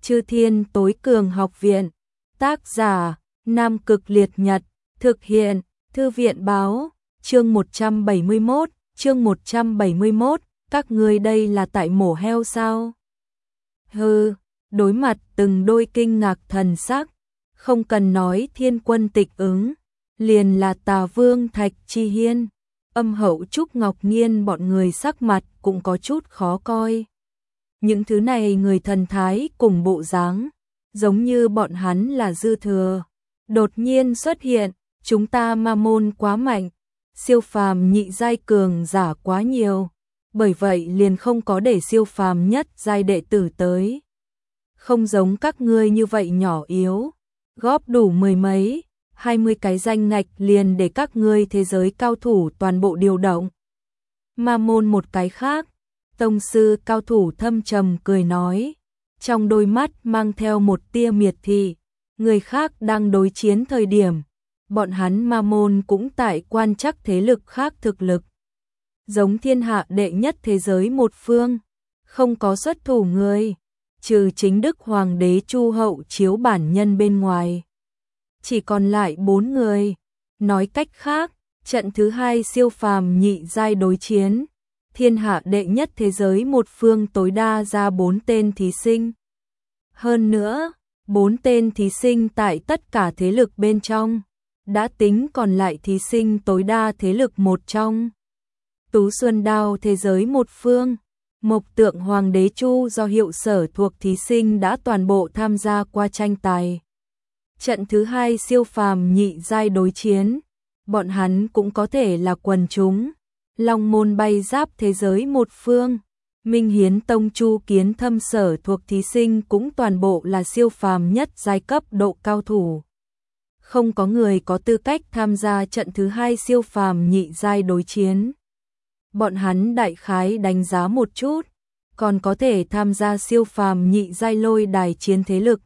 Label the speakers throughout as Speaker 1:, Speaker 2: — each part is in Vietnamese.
Speaker 1: Chư Thiên Tối Cường Học Viện. Tác giả: Nam Cực Liệt Nhật. Thực hiện: Thư viện báo. Chương 171, các ngươi đây là tại mổ heo sao? Hừ, đối mặt từng đôi kinh ngạc thần sắc, không cần nói Thiên Quân Tịch ứng, liền là Tà Vương Thạch Chi Hiên, Âm Hậu Trúc Ngọc Nhiên bọn người sắc mặt cũng có chút khó coi. Những thứ này người thần thái cùng bộ dáng, giống như bọn hắn là dư thừa. Đột nhiên xuất hiện, chúng ta ma môn quá mạnh, siêu phàm nhị giai cường giả quá nhiều, bởi vậy liền không có để siêu phàm nhất giai đệ tử tới. Không giống các ngươi như vậy nhỏ yếu, góp đủ 10 mấy, 20 cái danh ngạch liền để các ngươi thế giới cao thủ toàn bộ điều động. Ma môn một cái khác, tông sư cao thủ thâm trầm cười nói, trong đôi mắt mang theo một tia miệt thị, người khác đang đối chiến thời điểm, bọn hắn ma môn cũng tại quan trắc thế lực khác thực lực. Giống thiên hạ đệ nhất thế giới một phương, không có xuất thủ người, trừ chính đức hoàng đế Chu Hậu Chiếu bản nhân bên ngoài. Chỉ còn lại 4 người, nói cách khác, trận thứ 2 siêu phàm nhị giai đối chiến, thiên hạ đệ nhất thế giới một phương tối đa ra 4 tên thí sinh. Hơn nữa, 4 tên thí sinh tại tất cả thế lực bên trong, đã tính còn lại thí sinh tối đa thế lực một trong. Tú Xuân Đao thế giới một phương, Mộc Tượng Hoàng đế Chu do hiệu sở thuộc thí sinh đã toàn bộ tham gia qua tranh tài. Trận thứ 2 siêu phàm nhị giai đối chiến, bọn hắn cũng có thể là quần chúng. Long Môn Bay Giáp thế giới một phương, Minh Hiến Tông Chu Kiến Thâm sở thuộc thí sinh cũng toàn bộ là siêu phàm nhất giai cấp độ cao thủ. Không có người có tư cách tham gia trận thứ 2 siêu phàm nhị giai đối chiến. Bọn hắn đại khái đánh giá một chút, còn có thể tham gia siêu phàm nhị giai lôi đài chiến thế lực.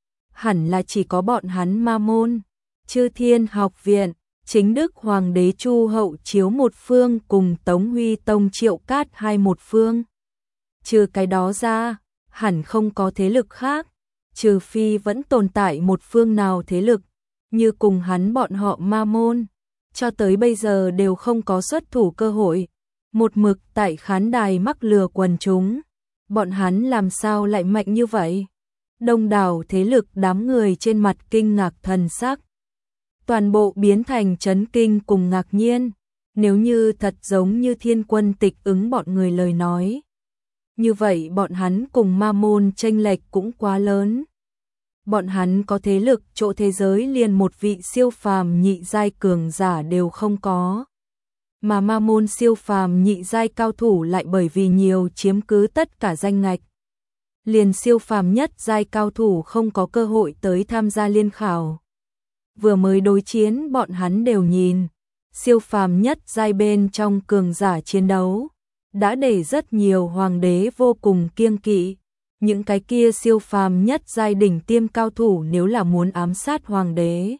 Speaker 1: Hẳn là chỉ có bọn hắn ma môn, Chư Thiên Học Viện, chính đức Hoàng đế Chu Hậu Chiếu một phương cùng Tống Huy Tông Triệu Cát hai một phương. Trừ cái đó ra, hẳn không có thế lực khác, trừ phi vẫn tồn tại một phương nào thế lực, như cùng hắn bọn họ ma môn, cho tới bây giờ đều không có xuất thủ cơ hội, một mực tại khán đài mắc lừa quần chúng, bọn hắn làm sao lại mạnh như vậy? Đông đảo thế lực đám người trên mặt kinh ngạc thần sắc, toàn bộ biến thành chấn kinh cùng ngạc nhiên, nếu như thật giống như Thiên Quân Tịch ứng bọn người lời nói. Như vậy bọn hắn cùng ma môn chênh lệch cũng quá lớn. Bọn hắn có thế lực chỗ thế giới liền một vị siêu phàm nhị giai cường giả đều không có. Mà ma môn siêu phàm nhị giai cao thủ lại bởi vì nhiều chiếm cứ tất cả danh ngạch. Liền siêu phàm nhất giai cao thủ không có cơ hội tới tham gia liên khảo. Vừa mới đối chiến bọn hắn đều nhìn, siêu phàm nhất giai bên trong cường giả chiến đấu, đã để rất nhiều hoàng đế vô cùng kiêng kỵ. Những cái kia siêu phàm nhất giai đỉnh tiêm cao thủ nếu là muốn ám sát hoàng đế,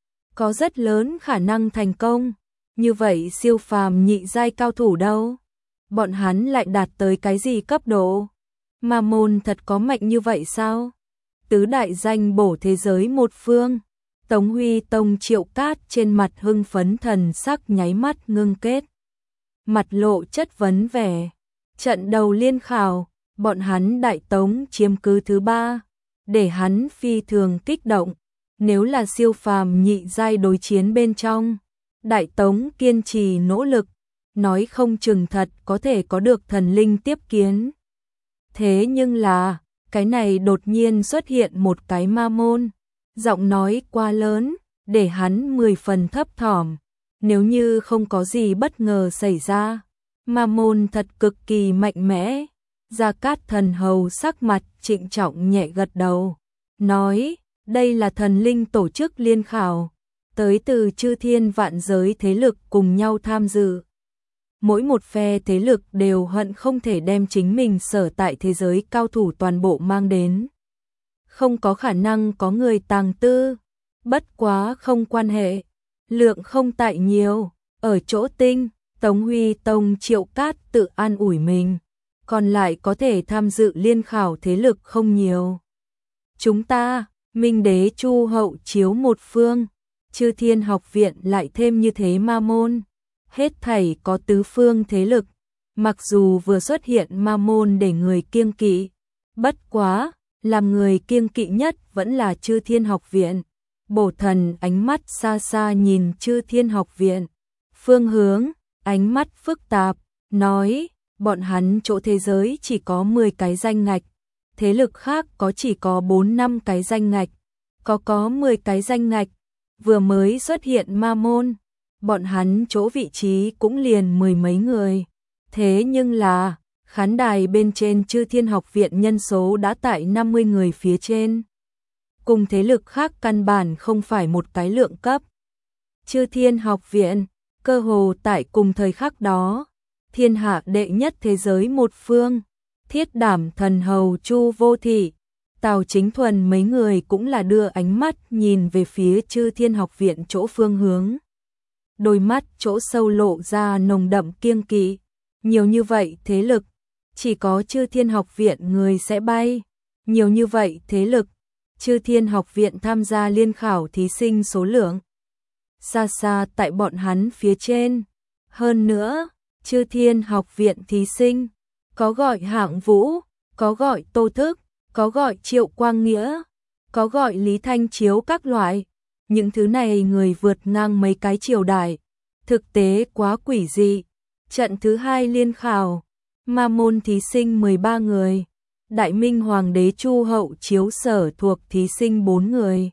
Speaker 1: có rất lớn khả năng thành công. Như vậy siêu phàm nhị giai cao thủ đâu? Bọn hắn lại đạt tới cái gì cấp độ? Ma môn thật có mạnh như vậy sao? Tứ đại danh bổ thế giới một phương, Tống Huy Tông Triệu Cát trên mặt hưng phấn thần sắc nháy mắt ngưng kết. Mặt lộ chất vấn vẻ. Trận đầu liên khảo, bọn hắn đại tống chiếm cứ thứ 3, để hắn phi thường kích động. Nếu là siêu phàm nhị giai đối chiến bên trong, đại tống kiên trì nỗ lực, nói không chừng thật có thể có được thần linh tiếp kiến. Thế nhưng là, cái này đột nhiên xuất hiện một cái ma môn, giọng nói quá lớn, để hắn 10 phần thấp thỏm. Nếu như không có gì bất ngờ xảy ra, ma môn thật cực kỳ mạnh mẽ. Gia Cát Thần Hầu sắc mặt trịnh trọng nhẹ gật đầu, nói, đây là thần linh tổ chức liên khảo, tới từ chư thiên vạn giới thế lực cùng nhau tham dự. Mỗi một phe thế lực đều hận không thể đem chính mình sở tại thế giới cao thủ toàn bộ mang đến. Không có khả năng có người tàng tư, bất quá không quan hệ, lượng không tại nhiều, ở chỗ tinh, Tống Huy Tông Triệu Cát tự an ủi mình, còn lại có thể tham dự liên khảo thế lực không nhiều. Chúng ta, Minh Đế Chu Hậu chiếu một phương, Chư Thiên Học Viện lại thêm như thế ma môn, hết thảy có tứ phương thế lực, mặc dù vừa xuất hiện ma môn để người kiêng kỵ, bất quá, làm người kiêng kỵ nhất vẫn là Chư Thiên Học Viện. Bổ Thần ánh mắt xa xa nhìn Chư Thiên Học Viện, phương hướng, ánh mắt phức tạp, nói, bọn hắn chỗ thế giới chỉ có 10 cái danh ngạch, thế lực khác có chỉ có 4-5 cái danh ngạch, có 10 cái danh ngạch, vừa mới xuất hiện ma môn, bọn hắn chỗ vị trí cũng liền 10 mấy người. Thế nhưng là, khán đài bên trên Chư Thiên Học Viện nhân số đã tại 50 người phía trên. Cùng thế lực khác căn bản không phải một cái lượng cấp. Chư Thiên Học Viện, cơ hồ tại cùng thời khắc đó, thiên hạ đệ nhất thế giới một phương, Thiết Đảm Thần Hầu Chu Vô Thị, Tào Chính Thuần mấy người cũng là đưa ánh mắt nhìn về phía Chư Thiên Học Viện chỗ phương hướng. Đôi mắt chỗ sâu lộ ra nồng đậm kiêng kỵ, nhiều như vậy thế lực, chỉ có Chư Thiên Học Viện người sẽ bay, nhiều như vậy thế lực, Chư Thiên Học Viện tham gia liên khảo thí sinh số lượng xa xa tại bọn hắn phía trên. Hơn nữa, Chư Thiên Học Viện thí sinh, có gọi Hạng Vũ, có gọi Tô Thức, có gọi Triệu Quang Nghĩa, có gọi Lý Thanh Chiếu các loại. Những thứ này người vượt ngang mấy cái triều đại, thực tế quá quỷ dị. Trận thứ 2 liên khảo, ma môn thí sinh 13 người, Đại Minh Hoàng đế Chu Hậu chiếu sở thuộc thí sinh 4 người.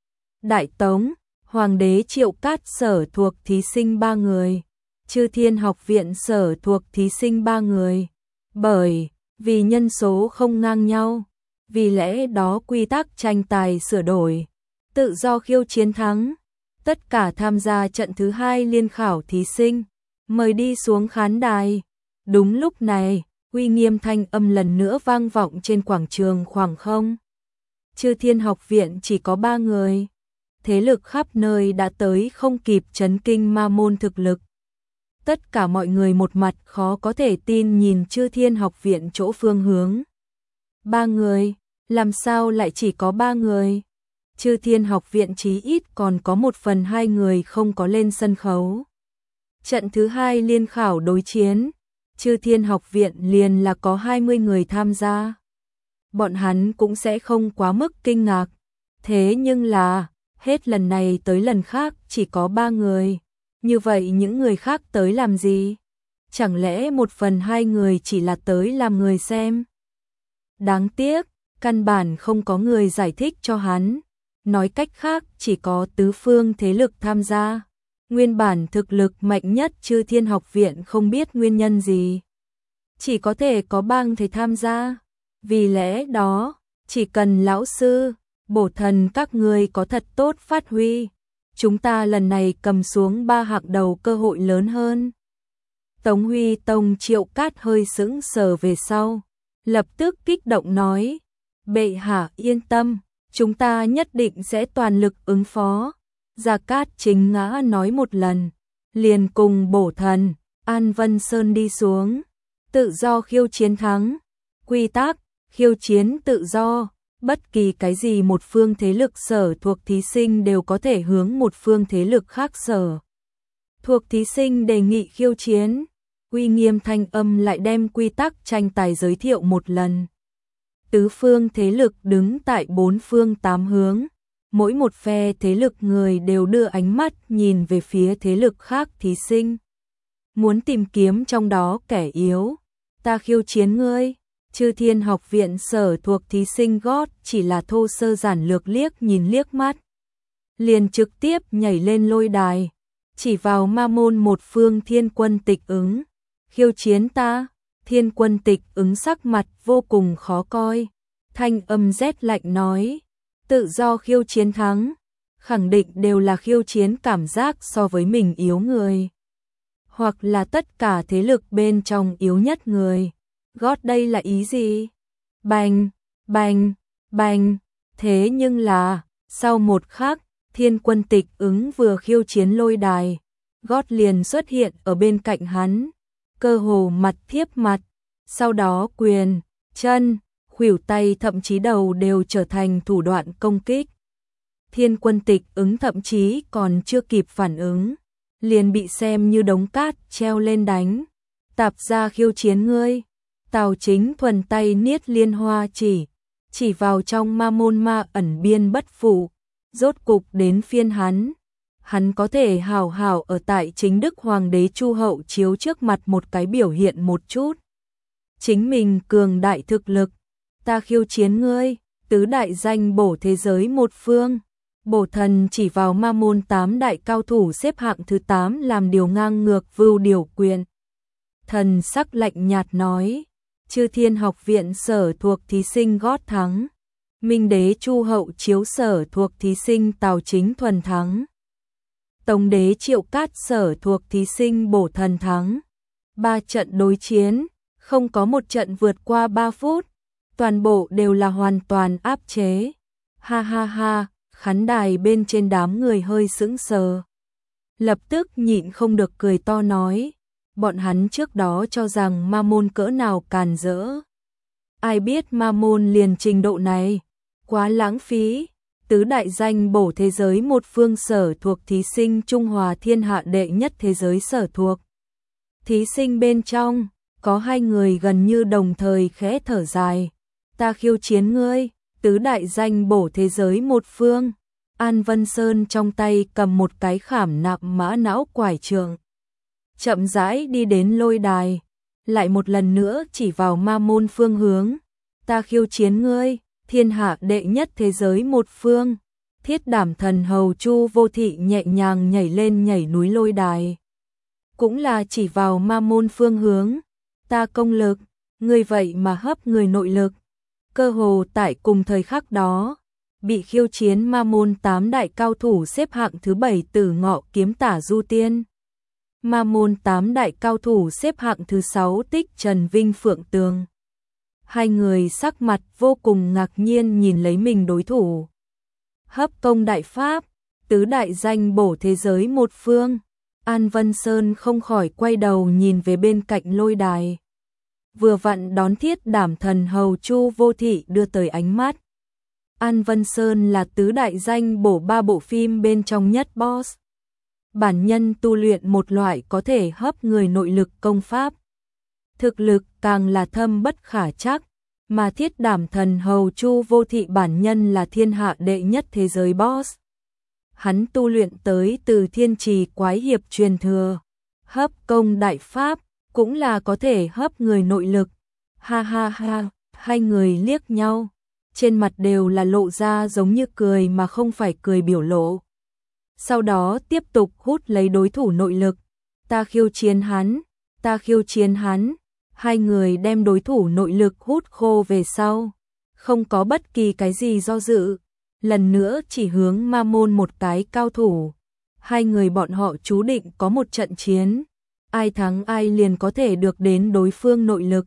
Speaker 1: Đại Tống, Hoàng đế Triệu Cát sở thuộc thí sinh 3 người. Chư Thiên Học Viện sở thuộc thí sinh 3 người. Bởi vì nhân số không ngang nhau, vì lẽ đó quy tắc tranh tài sửa đổi, tự do khiêu chiến thắng. Tất cả tham gia trận thứ 2 liên khảo thí sinh, mời đi xuống khán đài. Đúng lúc này, uy nghiêm thanh âm lần nữa vang vọng trên quảng trường khoảng không. Chư Thiên Học Viện chỉ có 3 người. Thế lực khắp nơi đã tới không kịp chấn kinh ma môn thực lực. Tất cả mọi người một mặt khó có thể tin nhìn Chư Thiên Học Viện chỗ phương hướng. 3 người, làm sao lại chỉ có 3 người? Chư Thiên Học Viện chí ít còn có 1/2 người không có lên sân khấu. Trận thứ 2 liên khảo đối chiến, Chư Thiên Học Viện liền là có 20 người tham gia. Bọn hắn cũng sẽ không quá mức kinh ngạc. Thế nhưng là, hết lần này tới lần khác chỉ có 3 người. Như vậy những người khác tới làm gì? Chẳng lẽ 1/2 người chỉ là tới làm người xem? Đáng tiếc, căn bản không có người giải thích cho hắn. Nói cách khác, chỉ có tứ phương thế lực tham gia. Nguyên bản thực lực mạnh nhất Chư Thiên Học Viện không biết nguyên nhân gì, chỉ có thể có bang thầy tham gia. Vì lẽ đó, chỉ cần lão sư, Bổ Thần các người có thật tốt phát huy, chúng ta lần này cầm xuống 3 hạng đầu cơ hội lớn hơn. Tống Huy Tông Triệu Cát hơi sững sờ về sau, lập tức kích động nói, bệ hạ yên tâm, chúng ta nhất định sẽ toàn lực ứng phó. Gia Cát Chính Ngã nói một lần, liền cùng Bổ Thần, An Vân Sơn đi xuống. Tự do khiêu chiến thắng, quy tắc, khiêu chiến tự do, bất kỳ cái gì một phương thế lực sở thuộc thí sinh đều có thể hướng một phương thế lực khác sở thuộc thí sinh đề nghị khiêu chiến. Uy nghiêm thanh âm lại đem quy tắc tranh tài giới thiệu một lần. Tứ phương thế lực đứng tại 4 phương 8 hướng, mỗi một phe thế lực người đều đưa ánh mắt nhìn về phía thế lực khác thí sinh, muốn tìm kiếm trong đó kẻ yếu. Ta khiêu chiến ngươi. Chư Thiên Học Viện sở thuộc thí sinh gót chỉ là thô sơ giản lược liếc nhìn liếc mắt, liền trực tiếp nhảy lên lôi đài, chỉ vào ma môn một phương Thiên Quân Tịch Ứng. Khiêu chiến ta? Thiên Quân Tịch Ứng sắc mặt vô cùng khó coi, thanh âm rét lạnh nói, tự do khiêu chiến thắng, khẳng định đều là khiêu chiến cảm giác so với mình yếu người, hoặc là tất cả thế lực bên trong yếu nhất người. Gót đây là ý gì? Bành, bành, bành. Thế nhưng là, sau một khắc, Thiên Quân Tịch Ứng vừa khiêu chiến lôi đài, gót liền xuất hiện ở bên cạnh hắn, cơ hồ mặt thiếp mặt, sau đó quyền, chân, khuỷu tay thậm chí đầu đều trở thành thủ đoạn công kích. Thiên Quân Tịch Ứng thậm chí còn chưa kịp phản ứng, liền bị xem như đống cát treo lên đánh. Tạp gia khiêu chiến ngươi. Tào Chính Thuần tay niết liên hoa chỉ vào trong ma môn ma ẩn biên bất phụ. Rốt cục đến phiên hắn có thể hào hào ở tại chính đức hoàng đế Chu Hậu Chiếu trước mặt một cái biểu hiện một chút. Chính mình cường đại thực lực, ta khiêu chiến ngươi, tứ đại danh bổ thế giới một phương. Bổ thần chỉ vào ma môn 8 đại cao thủ xếp hạng thứ 8 làm điều ngang ngược vưu điều quyền. Thần sắc lạnh nhạt nói, Chư Thiên Học viện sở thuộc thí sinh gót thắng. Minh đế Chu Hậu Chiếu sở thuộc thí sinh Tào Chính Thuần thắng. Tống đế Triệu Cát sở thuộc thí sinh Bổ Thần thắng. 3 trận đối chiến, không có một trận vượt qua 3 phút, toàn bộ đều là hoàn toàn áp chế. Ha ha ha, khán đài bên trên đám người hơi sững sờ. Lập tức nhịn không được cười to nói, bọn hắn trước đó cho rằng ma môn cỡ nào càn rỡ. Ai biết ma môn liền trình độ này, quá lãng phí. Tứ đại danh bổ thế giới một phương sở thuộc thí sinh Trung Hòa thiên hạ đệ nhất thế giới sở thuộc. Thí sinh bên trong, có 2 người gần như đồng thời khẽ thở dài. Ta khiêu chiến ngươi, tứ đại danh bổ thế giới một phương. An Vân Sơn trong tay cầm một cái khảm nạm mã não quải trượng, chậm rãi đi đến lôi đài, lại một lần nữa chỉ vào ma môn phương hướng. Ta khiêu chiến ngươi, thiên hạ đệ nhất thế giới một phương. Thiết Đảm Thần hầu Chu Vô Thị nhẹ nhàng nhảy lên nhảy núi lôi đài, cũng là chỉ vào ma môn phương hướng. Ta công lực, ngươi vậy mà hấp người nội lực. Cơ hồ tại cùng thời khắc đó, bị khiêu chiến ma môn 8 đại cao thủ xếp hạng thứ 7 Tử Ngọ Kiếm Tả Du Tiên. Ma môn 8 đại cao thủ xếp hạng thứ 6 Tích Trần Vinh Phượng Tường. 2 người sắc mặt vô cùng ngạc nhiên nhìn lấy mình đối thủ. Hấp công đại pháp, tứ đại danh bổ thế giới một phương. An Vân Sơn không khỏi quay đầu nhìn về bên cạnh lôi đài. Vừa vặn đón Thiết Đảm Thần hầu Chu Vô Thị đưa tới ánh mắt. An Vân Sơn là tứ đại danh bổ 3 bộ phim bên trong nhất boss. Bản nhân tu luyện một loại có thể hấp người nội lực công pháp. Thực lực càng là thâm bất khả trắc, mà Thiết Đảm Thần hầu Chu Vô Thị bản nhân là thiên hạ đệ nhất thế giới boss. Hắn tu luyện tới từ Thiên Trì Quái Hiệp truyền thừa, hấp công đại pháp, cũng là có thể hấp người nội lực. Ha ha ha, 2 người liếc nhau, trên mặt đều là lộ ra giống như cười mà không phải cười biểu lộ. Sau đó tiếp tục hút lấy đối thủ nội lực. Ta khiêu chiến hắn, ta khiêu chiến hắn. 2 người đem đối thủ nội lực hút khô về sau, không có bất kỳ cái gì do dự, lần nữa chỉ hướng ma môn một cái cao thủ. 2 người bọn họ chú định có một trận chiến, ai thắng ai liền có thể được đến đối phương nội lực.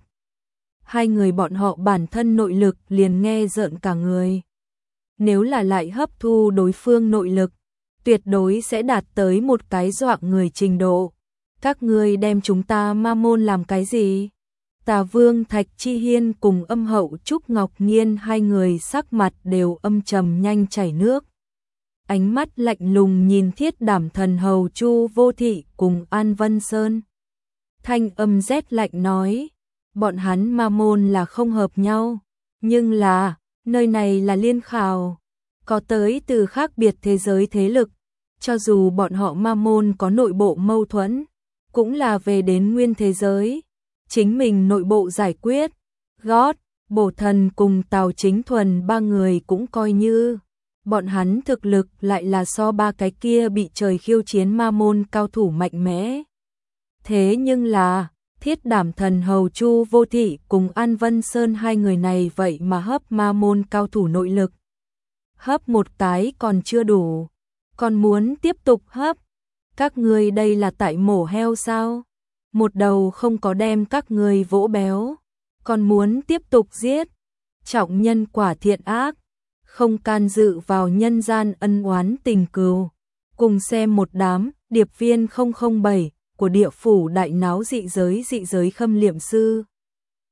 Speaker 1: 2 người bọn họ bản thân nội lực liền nghe rợn cả người. Nếu là lại hấp thu đối phương nội lực, tuyệt đối sẽ đạt tới một cái dọa người trình độ. Các ngươi đem chúng ta ma môn làm cái gì? Tà Vương Thạch Chi Hiên cùng Âm Hậu Trúc Ngọc Nhiên 2 người sắc mặt đều âm trầm nhanh chảy nước. Ánh mắt lạnh lùng nhìn Thiết Đảm Thần hầu Chu Vô Thị cùng An Vân Sơn. Thanh âm rét lạnh nói, bọn hắn ma môn là không hợp nhau, nhưng là, nơi này là liên khảo, có tới từ khác biệt thế giới thế lực, cho dù bọn họ ma môn có nội bộ mâu thuẫn, cũng là về đến nguyên thế giới, chính mình nội bộ giải quyết. Gót, Bổ Thần cùng Tào Chính Thuần 3 người cũng coi như, bọn hắn thực lực lại là so 3 cái kia bị trời khiêu chiến ma môn cao thủ mạnh mẽ. Thế nhưng là, Thiết Đảm Thần hầu Chu Vô Thị cùng An Vân Sơn 2 người này vậy mà hấp ma môn cao thủ nội lực. Hấp một cái còn chưa đủ, còn muốn tiếp tục hấp. Các ngươi đây là tại mổ heo sao? Một đầu không có đem các ngươi vỗ béo, còn muốn tiếp tục giết. Trọng nhân quả thiện ác, không can dự vào nhân gian ân oán tình cừu. Cùng xem một đám điệp viên 007 của địa phủ đại náo dị giới khâm liệm sư.